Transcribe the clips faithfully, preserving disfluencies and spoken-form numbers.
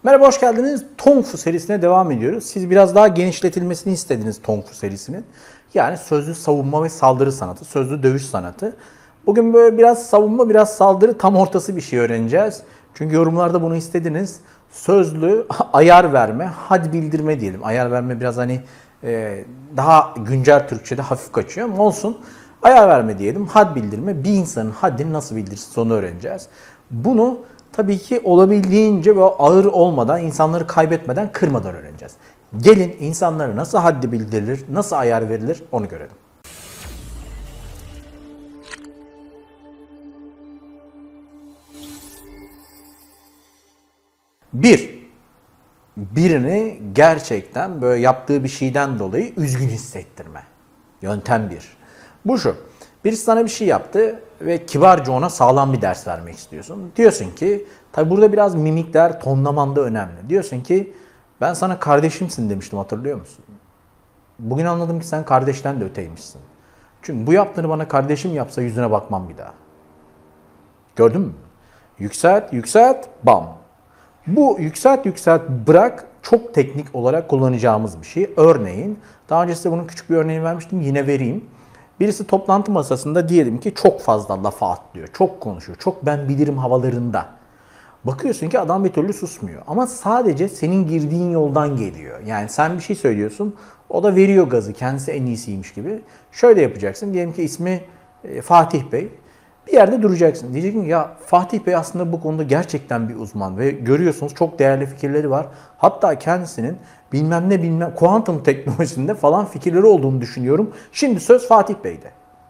Merhaba, hoş geldiniz. Tong Fu serisine devam ediyoruz. Siz biraz daha genişletilmesini istediniz Tong Fu serisinin. Yani sözlü savunma ve saldırı sanatı, sözlü dövüş sanatı. Bugün böyle biraz savunma, biraz saldırı tam ortası bir şey öğreneceğiz. Çünkü yorumlarda bunu istediniz. Sözlü ayar verme, had bildirme diyelim. Ayar verme biraz hani e, daha güncel Türkçe'de hafif kaçıyor ama olsun. Ayar verme diyelim, had bildirme. Bir insanın haddini nasıl bildirsin onu öğreneceğiz. Bunu tabii ki olabildiğince böyle ağır olmadan, insanları kaybetmeden, kırmadan öğreneceğiz. Gelin insanlara nasıl haddi bildirilir, nasıl ayar verilir onu görelim. Bir, birini gerçekten böyle yaptığı bir şeyden dolayı üzgün hissettirme. Yöntem bir. Bu şu, birisi sana bir şey yaptı ve kibarca ona sağlam bir ders vermek istiyorsun. Diyorsun ki, tabi burada biraz mimikler, tonlaman da önemli. Diyorsun ki, ben sana kardeşimsin demiştim, hatırlıyor musun? Bugün anladım ki sen kardeşten de öteymişsin. Çünkü bu yaptığını bana kardeşim yapsa yüzüne bakmam bir daha. Gördün mü? Yükselt, yükselt, bam. Bu yükselt, yükselt, bırak çok teknik olarak kullanacağımız bir şey. Örneğin, daha önce size bunun küçük bir örneğini vermiştim, yine vereyim. Birisi toplantı masasında diyelim ki çok fazla lafa atlıyor, çok konuşuyor, çok ben bilirim havalarında. Bakıyorsun ki adam bir türlü susmuyor. Ama sadece senin girdiğin yoldan geliyor. Yani sen bir şey söylüyorsun, o da veriyor gazı, kendisi en iyisiymiş gibi. Şöyle yapacaksın, diyelim ki ismi Fatih Bey. Bir yerde duracaksın. Diyeceksin ki ya Fatih Bey aslında bu konuda gerçekten bir uzman ve görüyorsunuz çok değerli fikirleri var. Hatta kendisinin bilmem ne bilmem kuantum teknolojisinde falan fikirleri olduğunu düşünüyorum. Şimdi söz Fatih Bey'de.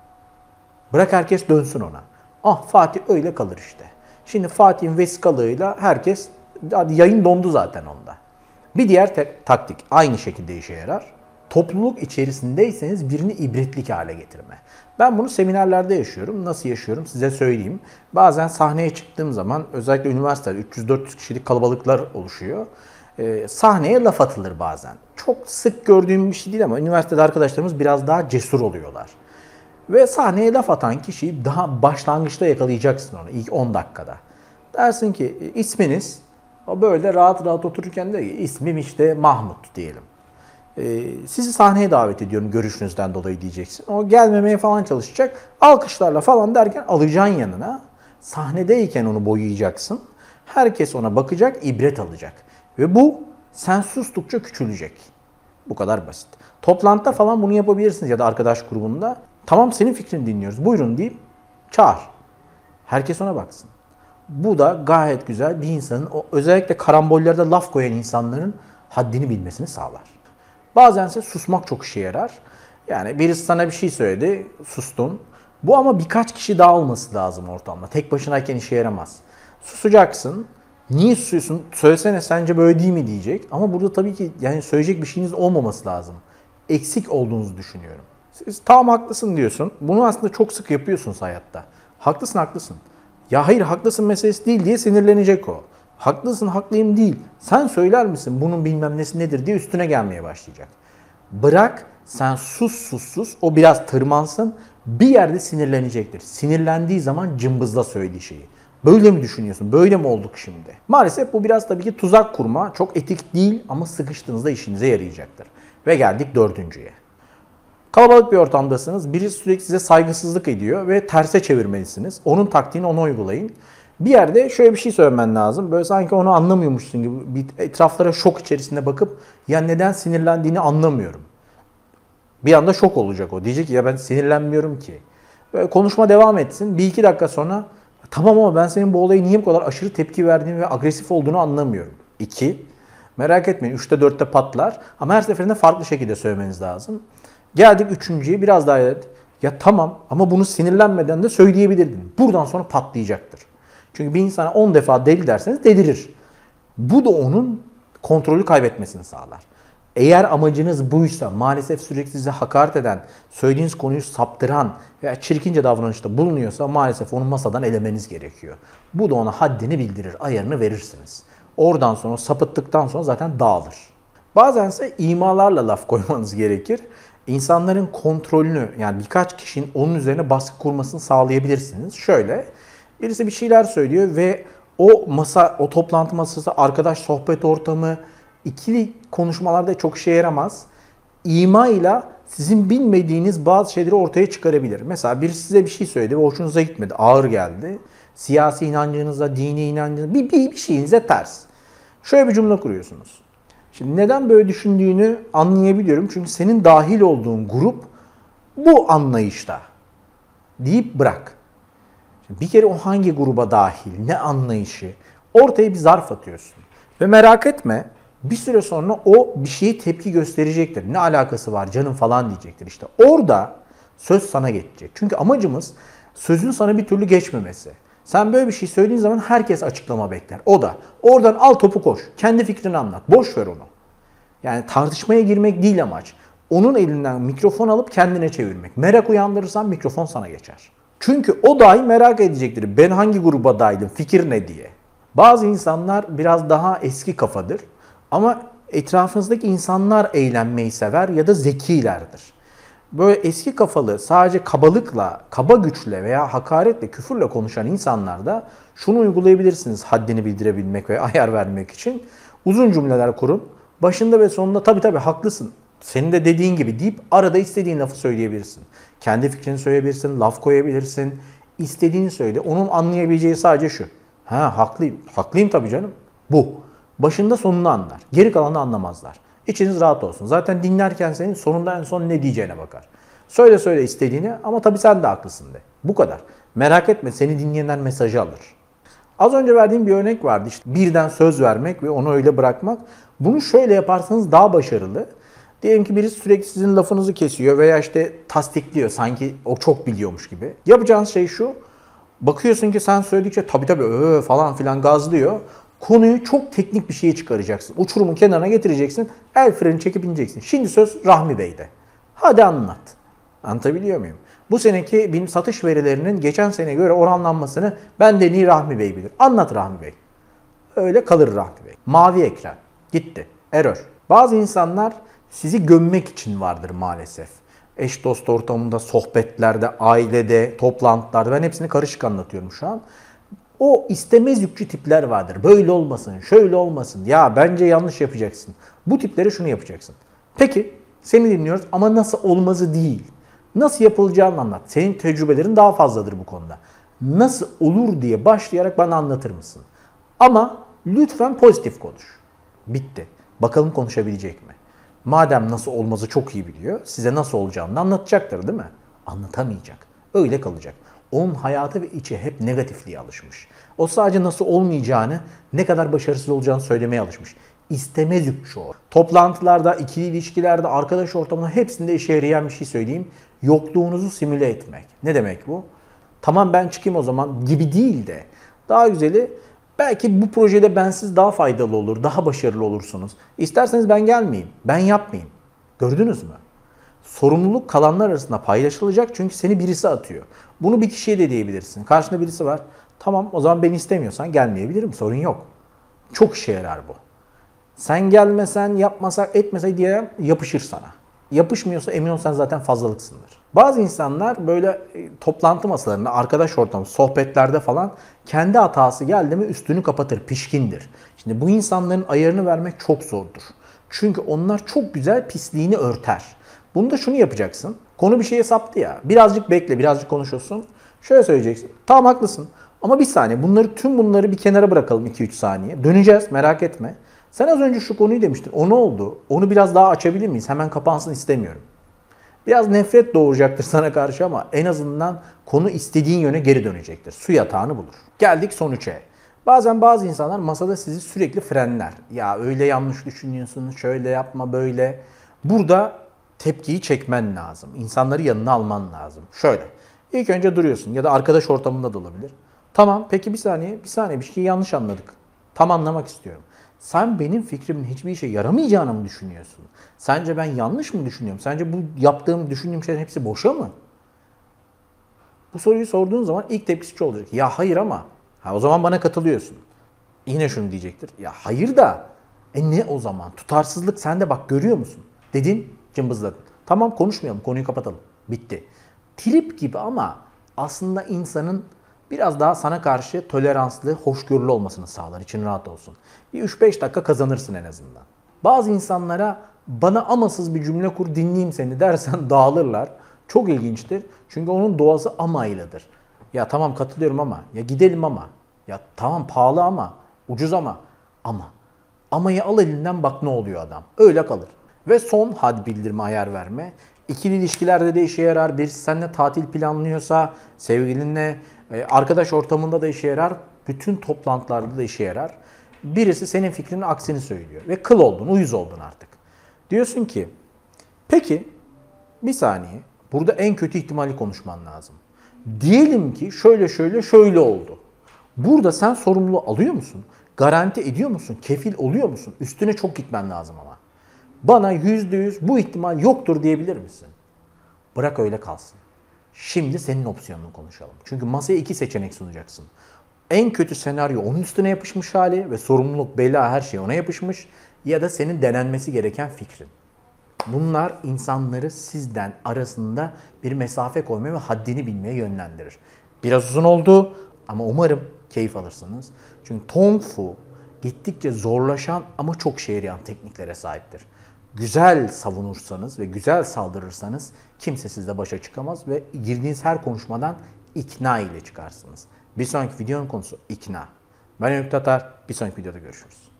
Bırak herkes dönsün ona. Ah Fatih öyle kalır işte. Şimdi Fatih'in vesikalığıyla herkes, yayın dondu zaten onda. Bir diğer te- taktik aynı şekilde işe yarar. Topluluk içerisindeyseniz birini ibretlik hale getirme. Ben bunu seminerlerde yaşıyorum. Nasıl yaşıyorum size söyleyeyim. Bazen sahneye çıktığım zaman özellikle üniversitede üç yüz dört yüz kişilik kalabalıklar oluşuyor. Ee, sahneye laf atılır bazen. Çok sık gördüğüm bir şey değil ama üniversitede arkadaşlarımız biraz daha cesur oluyorlar. Ve sahneye laf atan kişiyi daha başlangıçta yakalayacaksın onu ilk on dakikada. Dersin ki isminiz, o böyle rahat rahat otururken de ismim işte Mahmut diyelim. Ee, sizi sahneye davet ediyorum görüşünüzden dolayı diyeceksin. O gelmemeye falan çalışacak. Alkışlarla falan derken alacaksın yanına. Sahnedeyken onu boyayacaksın. Herkes ona bakacak, ibret alacak. Ve bu sen sustukça küçülecek. Bu kadar basit. Toplantıda falan bunu yapabilirsiniz ya da arkadaş grubunda. Tamam senin fikrini dinliyoruz. Buyurun deyip çağır. Herkes ona baksın. Bu da gayet güzel bir insanın, o özellikle karambollerde laf koyan insanların haddini bilmesini sağlar. Bazense susmak çok işe yarar. Yani birisi sana bir şey söyledi, sustun. Bu ama birkaç kişi daha olması lazım ortamda. Tek başınayken işe yaramaz. Susacaksın. Niye susuyorsun? Söylesene sence böyle değil mi diyecek. Ama burada tabii ki yani söyleyecek bir şeyiniz olmaması lazım. Eksik olduğunuzu düşünüyorum. Siz tamam haklısın diyorsun. Bunu aslında çok sık yapıyorsunuz hayatta. Haklısın haklısın. Ya hayır haklısın meselesi değil diye sinirlenecek o. Haklısın haklıyım değil. Sen söyler misin bunun bilmem nesi nedir diye üstüne gelmeye başlayacak. Bırak sen sus sus sus o biraz tırmansın bir yerde sinirlenecektir. Sinirlendiği zaman cımbızla söylediği şeyi. Böyle mi düşünüyorsun? Böyle mi olduk şimdi? Maalesef bu biraz tabii ki tuzak kurma. Çok etik değil ama sıkıştığınızda işinize yarayacaktır. Ve geldik dördüncüye. Kalabalık bir ortamdasınız. Birisi sürekli size saygısızlık ediyor ve terse çevirmelisiniz. Onun taktiğini ona uygulayın. Bir yerde şöyle bir şey söylemen lazım. Böyle sanki onu anlamıyormuşsun gibi bir etraflara şok içerisinde bakıp ya neden sinirlendiğini anlamıyorum. Bir anda şok olacak o. Diyecek ki ya ben sinirlenmiyorum ki. Böyle konuşma devam etsin. Bir iki dakika sonra tamam ama ben senin bu olaya niye bu kadar aşırı tepki verdiğini ve agresif olduğunu anlamıyorum. İki, merak etmeyin üçte dörtte patlar ama her seferinde farklı şekilde söylemeniz lazım. Geldik üçüncüye biraz daha ya tamam ama bunu sinirlenmeden de söyleyebilirdin. Buradan sonra patlayacaktır. Çünkü bir insana on defa deli derseniz delirir. Bu da onun kontrolü kaybetmesini sağlar. Eğer amacınız buysa maalesef sürekli size hakaret eden, söylediğiniz konuyu saptıran veya çirkince davranışta bulunuyorsa maalesef onu masadan elemeniz gerekiyor. Bu da ona haddini bildirir, ayarını verirsiniz. Oradan sonra sapıttıktan sonra zaten dağılır. Bazense imalarla laf koymanız gerekir. İnsanların kontrolünü yani birkaç kişinin onun üzerine baskı kurmasını sağlayabilirsiniz. Şöyle birisi bir şeyler söylüyor ve O masa, o toplantı masası, arkadaş sohbet ortamı, ikili konuşmalarda çok işe yaramaz. İma ile sizin bilmediğiniz bazı şeyleri ortaya çıkarabilir. Mesela birisi size bir şey söyledi ve hoşunuza gitmedi, ağır geldi. Siyasi inancınıza, dini inancınıza, bir, bir, bir şeyinize ters. Şöyle bir cümle kuruyorsunuz. Şimdi neden böyle düşündüğünü anlayabiliyorum. Çünkü senin dahil olduğun grup bu anlayışta deyip bırak. Şimdi bir kere o hangi gruba dahil, ne anlayışı, ortaya bir zarf atıyorsun. Ve merak etme, bir süre sonra o bir şeye tepki gösterecektir. Ne alakası var canım falan diyecektir işte. Orada söz sana geçecek. Çünkü amacımız sözün sana bir türlü geçmemesi. Sen böyle bir şey söylediğin zaman herkes açıklama bekler. O da. Oradan al topu koş. Kendi fikrini anlat. Boş ver onu. Yani tartışmaya girmek değil amaç. Onun elinden mikrofon alıp kendine çevirmek. Merak uyandırırsan mikrofon sana geçer. Çünkü o dahi merak edecektir. Ben hangi gruba dahilim, fikir ne diye. Bazı insanlar biraz daha eski kafadır. Ama etrafınızdaki insanlar eğlenmeyi sever ya da zekilerdir. Böyle eski kafalı, sadece kabalıkla, kaba güçle veya hakaretle, küfürle konuşan insanlarda şunu uygulayabilirsiniz haddini bildirebilmek ve ayar vermek için. Uzun cümleler kurun. Başında ve sonunda tabii tabii haklısın, senin de dediğin gibi deyip arada istediğin lafı söyleyebilirsin. Kendi fikrini söyleyebilirsin, laf koyabilirsin. İstediğini söyle. Onun anlayabileceği sadece şu. Ha haklıyım. Haklıyım tabii canım. Bu. Başında sonunu anlar. Geri kalanı anlamazlar. İçiniz rahat olsun. Zaten dinlerken senin sonunda en son ne diyeceğine bakar. Söyle söyle istediğini ama tabii sen de haklısın de. Bu kadar. Merak etme, seni dinleyenler mesajı alır. Az önce verdiğim bir örnek vardı. İşte birden söz vermek ve onu öyle bırakmak. Bunu şöyle yaparsanız daha başarılı. Diyelim ki birisi sürekli sizin lafınızı kesiyor veya işte tasdikliyor. Sanki o çok biliyormuş gibi. Yapacağınız şey şu. Bakıyorsun ki sen söyledikçe tabii tabii öö falan filan gazlıyor. Konuyu çok teknik bir şeye çıkaracaksın. Uçurumun kenarına getireceksin. El freni çekip ineceksin. Şimdi söz Rahmi Bey'de. Hadi anlat. Anlatabiliyor muyum? Bu seneki benim satış verilerinin geçen sene göre oranlanmasını benden iyi Rahmi Bey bilir. Anlat Rahmi Bey. Öyle kalır Rahmi Bey. Mavi ekran. Gitti. Error. Bazı insanlar sizi gömmek için vardır maalesef. Eş dost ortamında, sohbetlerde, ailede, toplantılarda, ben hepsini karışık anlatıyorum şu an. O istemez yükçü tipler vardır. Böyle olmasın, şöyle olmasın. Ya bence yanlış yapacaksın. Bu tiplere şunu yapacaksın. Peki seni dinliyoruz ama nasıl olmazı değil. Nasıl yapılacağını anlat. Senin tecrübelerin daha fazladır bu konuda. Nasıl olur diye başlayarak bana anlatır mısın? Ama lütfen pozitif konuş. Bitti. Bakalım konuşabilecek mi? Madem nasıl olmazı çok iyi biliyor, size nasıl olacağını anlatacaktır değil mi? Anlatamayacak. Öyle kalacak. Onun hayatı ve içi hep negatifliğe alışmış. O sadece nasıl olmayacağını, ne kadar başarısız olacağını söylemeye alışmış. İstemez yükçü o. Toplantılarda, ikili ilişkilerde, arkadaş ortamında hepsinde işe yarayan bir şey söyleyeyim. Yokluğunuzu simüle etmek. Ne demek bu? Tamam ben çıkayım o zaman gibi değil de daha güzeli belki bu projede bensiz daha faydalı olur, daha başarılı olursunuz. İsterseniz ben gelmeyeyim, ben yapmayayım. Gördünüz mü? Sorumluluk kalanlar arasında paylaşılacak çünkü seni birisi atıyor. Bunu bir kişiye de diyebilirsin. Karşında birisi var. Tamam o zaman beni istemiyorsan gelmeyebilirim, sorun yok. Çok işe yarar bu. Sen gelmesen, yapmasak, etmesek diye yapışır sana. Yapışmıyorsa emin ol sen zaten fazlalıksındır. Bazı insanlar böyle toplantı masalarında, arkadaş ortamı, sohbetlerde falan kendi hatası geldi mi üstünü kapatır, pişkindir. Şimdi bu insanların ayarını vermek çok zordur. Çünkü onlar çok güzel pisliğini örter. Bunu da şunu yapacaksın. Konu bir şeye saptı ya. Birazcık bekle, birazcık konuşuyorsun. Şöyle söyleyeceksin. Tamam haklısın. Ama bir saniye bunları tüm bunları bir kenara bırakalım iki üç saniye. Döneceğiz merak etme. Sen az önce şu konuyu demiştin. O ne oldu? Onu biraz daha açabilir miyiz? Hemen kapansın istemiyorum. Biraz nefret doğuracaktır sana karşı ama en azından konu istediğin yöne geri dönecektir. Su yatağını bulur. Geldik son üçe. Bazen bazı insanlar masada sizi sürekli frenler. Ya öyle yanlış düşünüyorsun, şöyle yapma böyle. Burada tepkiyi çekmen lazım. İnsanları yanına alman lazım. Şöyle. İlk önce duruyorsun ya da arkadaş ortamında da olabilir. Tamam peki bir saniye, bir saniye bir şeyi yanlış anladık. Tam anlamak istiyorum. Sen benim fikrimin hiçbir işe yaramayacağını mı düşünüyorsun? Sence ben yanlış mı düşünüyorum? Sence bu yaptığım, düşündüğüm şeylerin hepsi boşa mı? Bu soruyu sorduğun zaman ilk tepkisi şu olacak. Ya hayır ama. Ha, o zaman bana katılıyorsun. Yine şunu diyecektir. Ya hayır da. E ne o zaman? Tutarsızlık sende bak görüyor musun? Dedin, cımbızladın. Tamam konuşmayalım, konuyu kapatalım. Bitti. Trip gibi ama aslında insanın biraz daha sana karşı toleranslı, hoşgörülü olmasını sağlar. İçin rahat olsun. Bir üç beş dakika kazanırsın en azından. Bazı insanlara bana amasız bir cümle kur dinleyeyim seni dersen dağılırlar. Çok ilginçtir. Çünkü onun doğası amayladır. Ya tamam katılıyorum ama, ya gidelim ama, ya tamam pahalı ama, ucuz ama, ama. Amayı al elinden bak ne oluyor adam. Öyle kalır. Ve son had bildirme, ayar verme. İkili ilişkilerde de işe yarar. Birisi seninle tatil planlıyorsa, sevgilinle, arkadaş ortamında da işe yarar. Bütün toplantılarda da işe yarar. Birisi senin fikrinin aksini söylüyor. Ve kıl oldun, uyuz oldun artık. Diyorsun ki, peki bir saniye. Burada en kötü ihtimali konuşman lazım. Diyelim ki şöyle şöyle şöyle oldu. Burada sen sorumluluğu alıyor musun? Garanti ediyor musun? Kefil oluyor musun? Üstüne çok gitmen lazım ama. Bana yüzde yüz bu ihtimal yoktur diyebilir misin? Bırak öyle kalsın. Şimdi senin opsiyonunu konuşalım. Çünkü masaya iki seçenek sunacaksın. En kötü senaryo onun üstüne yapışmış hali ve sorumluluk, bela her şey ona yapışmış. Ya da senin denenmesi gereken fikrin. Bunlar insanları sizden arasında bir mesafe koymaya ve haddini bilmeye yönlendirir. Biraz uzun oldu ama umarım keyif alırsınız. Çünkü Kung Fu gittikçe zorlaşan ama çok işe yarayan tekniklere sahiptir. Güzel savunursanız ve güzel saldırırsanız kimse sizle başa çıkamaz ve girdiğiniz her konuşmadan ikna ile çıkarsınız. Bir sonraki videonun konusu ikna. Ben Öykü Tatar, bir sonraki videoda görüşürüz.